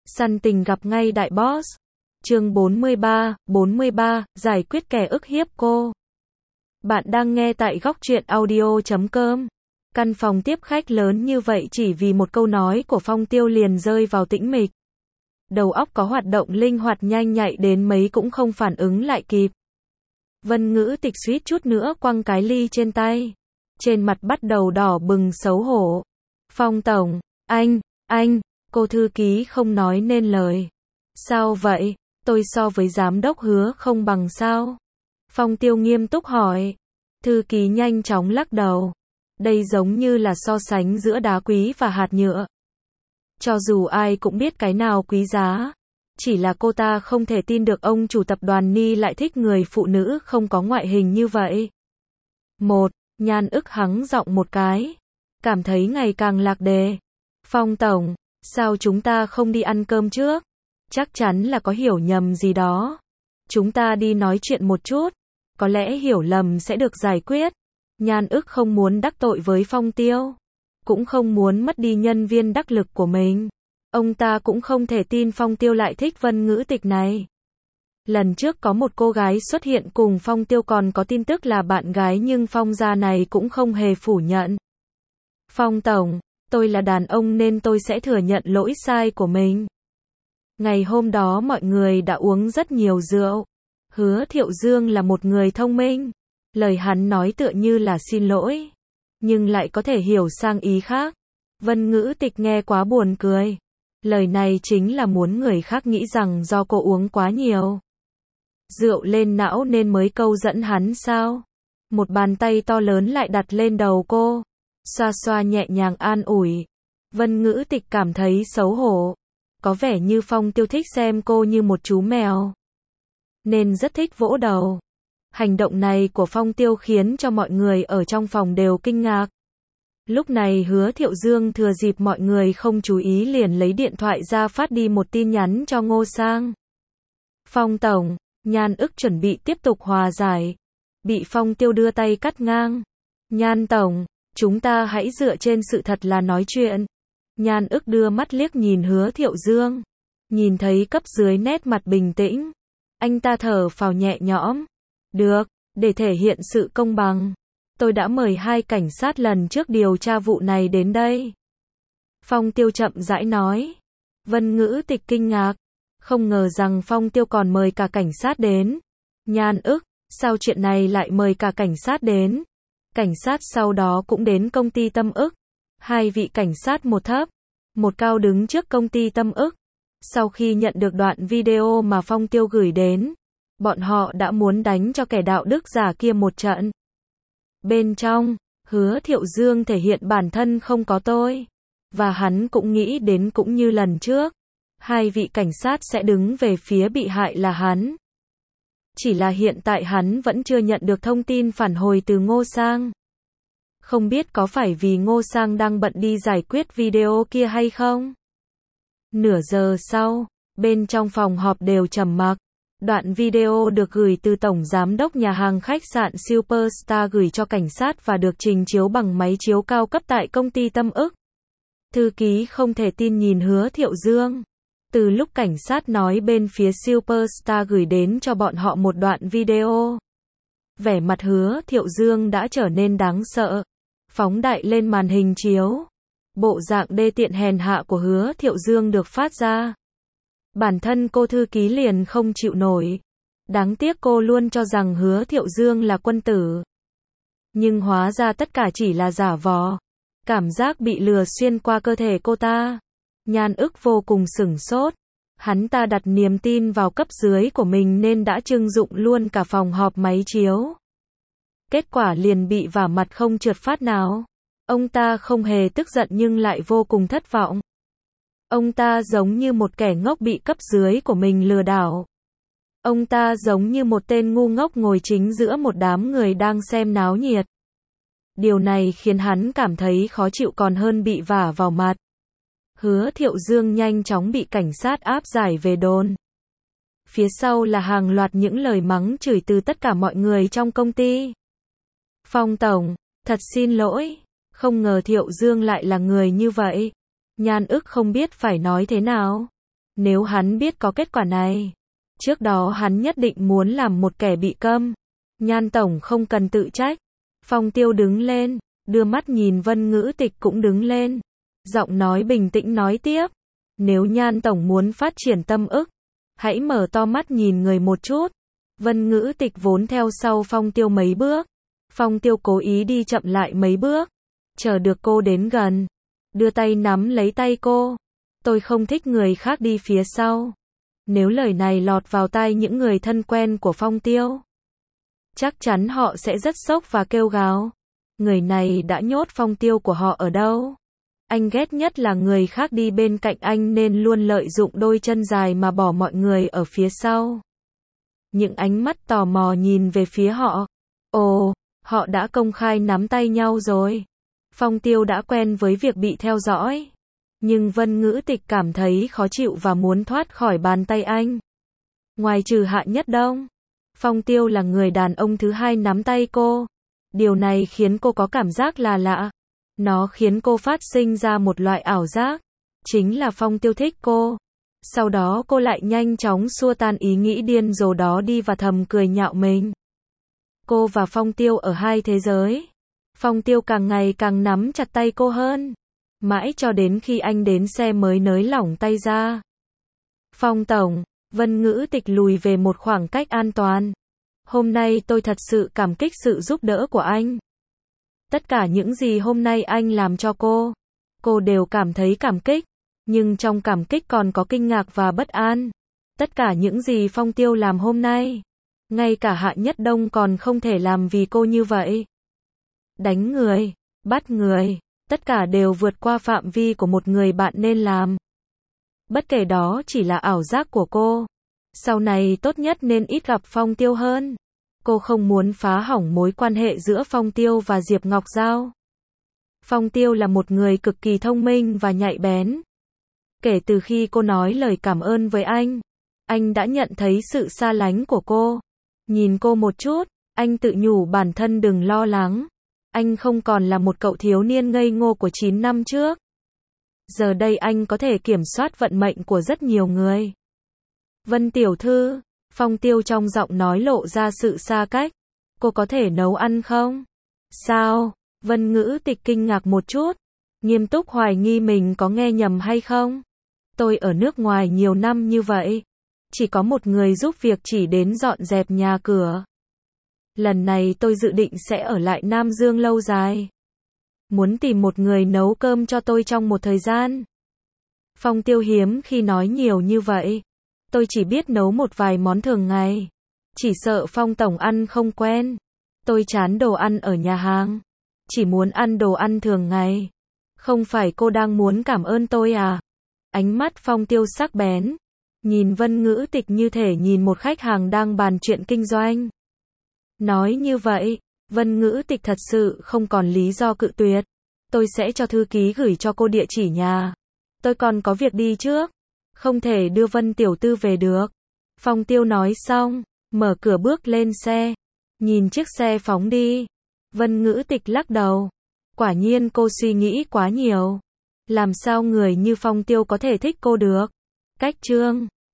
Săn tình gặp ngay đại boss. Chương 43, giải quyết kẻ ức hiếp cô. Bạn đang nghe tại góc truyện audio.com. Căn phòng tiếp khách lớn như vậy chỉ vì một câu nói của Phong Tiêu liền rơi vào tĩnh mịch. Đầu óc có hoạt động linh hoạt nhanh nhạy đến mấy cũng không phản ứng lại kịp. Vân Ngữ Tịch suýt chút nữa quăng cái ly trên tay. Trên mặt bắt đầu đỏ bừng xấu hổ. Phong tổng, anh, cô thư ký không nói nên lời. Sao vậy? Tôi so với giám đốc Hứa không bằng sao? Phong Tiêu nghiêm túc hỏi. Thư ký nhanh chóng lắc đầu. Đây giống như là so sánh giữa đá quý và hạt nhựa. Cho dù ai cũng biết cái nào quý giá. Chỉ là cô ta không thể tin được ông chủ tập đoàn Ni lại thích người phụ nữ không có ngoại hình như vậy. Nhan ức hắng giọng một cái. Cảm thấy ngày càng lạc đề. Phong tổng, sao chúng ta không đi ăn cơm trước? Chắc chắn là có hiểu nhầm gì đó. Chúng ta đi nói chuyện một chút. Có lẽ hiểu lầm sẽ được giải quyết. Nhan ức không muốn đắc tội với Phong Tiêu. Cũng không muốn mất đi nhân viên đắc lực của mình. Ông ta cũng không thể tin Phong Tiêu lại thích Vân Ngữ Tịch này. Lần trước có một cô gái xuất hiện cùng Phong Tiêu còn có tin tức là bạn gái nhưng Phong gia này cũng không hề phủ nhận. Phong tổng, tôi là đàn ông nên tôi sẽ thừa nhận lỗi sai của mình. Ngày hôm đó mọi người đã uống rất nhiều rượu. Hứa Thiệu Dương là một người thông minh. Lời hắn nói tựa như là xin lỗi. Nhưng lại có thể hiểu sang ý khác. Vân Ngữ Tịch nghe quá buồn cười. Lời này chính là muốn người khác nghĩ rằng do cô uống quá nhiều. Rượu lên não nên mới câu dẫn hắn sao? Một bàn tay to lớn lại đặt lên đầu cô. Xoa xoa nhẹ nhàng an ủi. Vân Ngữ Tịch cảm thấy xấu hổ. Có vẻ như Phong Tiêu thích xem cô như một chú mèo. Nên rất thích vỗ đầu. Hành động này của Phong Tiêu khiến cho mọi người ở trong phòng đều kinh ngạc. Lúc này Hứa Thiệu Dương thừa dịp mọi người không chú ý liền lấy điện thoại ra phát đi một tin nhắn cho Ngô Sang. Phong tổng, Nhan ức chuẩn bị tiếp tục hòa giải. Bị Phong Tiêu đưa tay cắt ngang. Nhan tổng, chúng ta hãy dựa trên sự thật là nói chuyện. Nhan ức đưa mắt liếc nhìn Hứa Thiệu Dương. Nhìn thấy cấp dưới nét mặt bình tĩnh. Anh ta thở phào nhẹ nhõm. Được, để thể hiện sự công bằng. Tôi đã mời 2 cảnh sát lần trước điều tra vụ này đến đây. Phong Tiêu chậm rãi nói. Vân Ngữ Tịch kinh ngạc. Không ngờ rằng Phong Tiêu còn mời cả cảnh sát đến. Nhan ức, sao chuyện này lại mời cả cảnh sát đến? Cảnh sát sau đó cũng đến công ty Tâm Ức. 2 vị cảnh sát một thấp, một cao đứng trước công ty Tâm Ức. Sau khi nhận được đoạn video mà Phong Tiêu gửi đến, bọn họ đã muốn đánh cho kẻ đạo đức giả kia một trận. Bên trong, Hứa Thiệu Dương thể hiện bản thân không có tôi. Và hắn cũng nghĩ đến cũng như lần trước. 2 vị cảnh sát sẽ đứng về phía bị hại là hắn. Chỉ là hiện tại hắn vẫn chưa nhận được thông tin phản hồi từ Ngô Sang. Không biết có phải vì Ngô Sang đang bận đi giải quyết video kia hay không? Nửa giờ sau, bên trong phòng họp đều trầm mặc. Đoạn video được gửi từ tổng giám đốc nhà hàng khách sạn Superstar gửi cho cảnh sát và được trình chiếu bằng máy chiếu cao cấp tại công ty Tâm Ức. Thư ký không thể tin nhìn Hứa Thiệu Dương. Từ lúc cảnh sát nói bên phía Superstar gửi đến cho bọn họ một đoạn video, vẻ mặt Hứa Thiệu Dương đã trở nên đáng sợ. Phóng đại lên màn hình chiếu. Bộ dạng đê tiện hèn hạ của Hứa Thiệu Dương được phát ra. Bản thân cô thư ký liền không chịu nổi. Đáng tiếc cô luôn cho rằng Hứa Thiệu Dương là quân tử. Nhưng hóa ra tất cả chỉ là giả vờ. Cảm giác bị lừa xuyên qua cơ thể cô ta. Nhan ức vô cùng sửng sốt. Hắn ta đặt niềm tin vào cấp dưới của mình nên đã trưng dụng luôn cả phòng họp máy chiếu. Kết quả liền bị vả mặt không trượt phát nào. Ông ta không hề tức giận nhưng lại vô cùng thất vọng. Ông ta giống như một kẻ ngốc bị cấp dưới của mình lừa đảo. Ông ta giống như một tên ngu ngốc ngồi chính giữa một đám người đang xem náo nhiệt. Điều này khiến hắn cảm thấy khó chịu còn hơn bị vả vào mặt. Hứa Thiệu Dương nhanh chóng bị cảnh sát áp giải về đồn. Phía sau là hàng loạt những lời mắng chửi từ tất cả mọi người trong công ty. Phong tổng, thật xin lỗi. Không ngờ Thiệu Dương lại là người như vậy. Nhan ức không biết phải nói thế nào. Nếu hắn biết có kết quả này, trước đó hắn nhất định muốn làm một kẻ bị câm. Nhan tổng không cần tự trách. Phong Tiêu đứng lên, đưa mắt nhìn Vân Ngữ Tịch cũng đứng lên. Giọng nói bình tĩnh nói tiếp. Nếu Nhan tổng muốn phát triển tâm ức, hãy mở to mắt nhìn người một chút. Vân Ngữ Tịch vốn theo sau Phong Tiêu mấy bước. Phong Tiêu cố ý đi chậm lại mấy bước. Chờ được cô đến gần, đưa tay nắm lấy tay cô. Tôi không thích người khác đi phía sau. Nếu lời này lọt vào tai những người thân quen của Phong Tiêu, chắc chắn họ sẽ rất sốc và kêu gào. Người này đã nhốt Phong Tiêu của họ ở đâu? Anh ghét nhất là người khác đi bên cạnh anh nên luôn lợi dụng đôi chân dài mà bỏ mọi người ở phía sau. Những ánh mắt tò mò nhìn về phía họ. Ồ, họ đã công khai nắm tay nhau rồi. Phong Tiêu đã quen với việc bị theo dõi. Nhưng Vân Ngữ Tịch cảm thấy khó chịu và muốn thoát khỏi bàn tay anh. Ngoài trừ Hạ Nhất Đông, Phong Tiêu là người đàn ông thứ hai nắm tay cô. Điều này khiến cô có cảm giác là lạ. Nó khiến cô phát sinh ra một loại ảo giác. Chính là Phong Tiêu thích cô. Sau đó cô lại nhanh chóng xua tan ý nghĩ điên rồ đó đi và thầm cười nhạo mình. Cô và Phong Tiêu ở hai thế giới. Phong Tiêu càng ngày càng nắm chặt tay cô hơn. Mãi cho đến khi anh đến xe mới nới lỏng tay ra. Phong tổng, Vân Ngữ Tịch lùi về một khoảng cách an toàn. Hôm nay tôi thật sự cảm kích sự giúp đỡ của anh. Tất cả những gì hôm nay anh làm cho cô đều cảm thấy cảm kích. Nhưng trong cảm kích còn có kinh ngạc và bất an. Tất cả những gì Phong Tiêu làm hôm nay, ngay cả Hạ Nhất Đông còn không thể làm vì cô như vậy. Đánh người, bắt người, tất cả đều vượt qua phạm vi của một người bạn nên làm. Bất kể đó chỉ là ảo giác của cô. Sau này tốt nhất nên ít gặp Phong Tiêu hơn. Cô không muốn phá hỏng mối quan hệ giữa Phong Tiêu và Diệp Ngọc Giao. Phong Tiêu là một người cực kỳ thông minh và nhạy bén. Kể từ khi cô nói lời cảm ơn với anh đã nhận thấy sự xa lánh của cô. Nhìn cô một chút, anh tự nhủ bản thân đừng lo lắng. Anh không còn là một cậu thiếu niên ngây ngô của 9 năm trước. Giờ đây anh có thể kiểm soát vận mệnh của rất nhiều người. Vân tiểu thư, Phong Tiêu trong giọng nói lộ ra sự xa cách. Cô có thể nấu ăn không? Sao? Vân Ngữ Tịch kinh ngạc một chút. Nghiêm túc hoài nghi mình có nghe nhầm hay không? Tôi ở nước ngoài nhiều năm như vậy. Chỉ có một người giúp việc chỉ đến dọn dẹp nhà cửa. Lần này tôi dự định sẽ ở lại Nam Dương lâu dài. Muốn tìm một người nấu cơm cho tôi trong một thời gian. Phong Tiêu hiếm khi nói nhiều như vậy. Tôi chỉ biết nấu một vài món thường ngày. Chỉ sợ Phong tổng ăn không quen. Tôi chán đồ ăn ở nhà hàng. Chỉ muốn ăn đồ ăn thường ngày. Không phải cô đang muốn cảm ơn tôi à? Ánh mắt Phong Tiêu sắc bén. Nhìn Vân Ngữ Tịch như thể nhìn một khách hàng đang bàn chuyện kinh doanh. Nói như vậy, Vân Ngữ Tịch thật sự không còn lý do cự tuyệt. Tôi sẽ cho thư ký gửi cho cô địa chỉ nhà. Tôi còn có việc đi trước. Không thể đưa Vân tiểu thư về được. Phong Tiêu nói xong, mở cửa bước lên xe. Nhìn chiếc xe phóng đi. Vân Ngữ Tịch lắc đầu. Quả nhiên cô suy nghĩ quá nhiều. Làm sao người như Phong Tiêu có thể thích cô được? Cách chương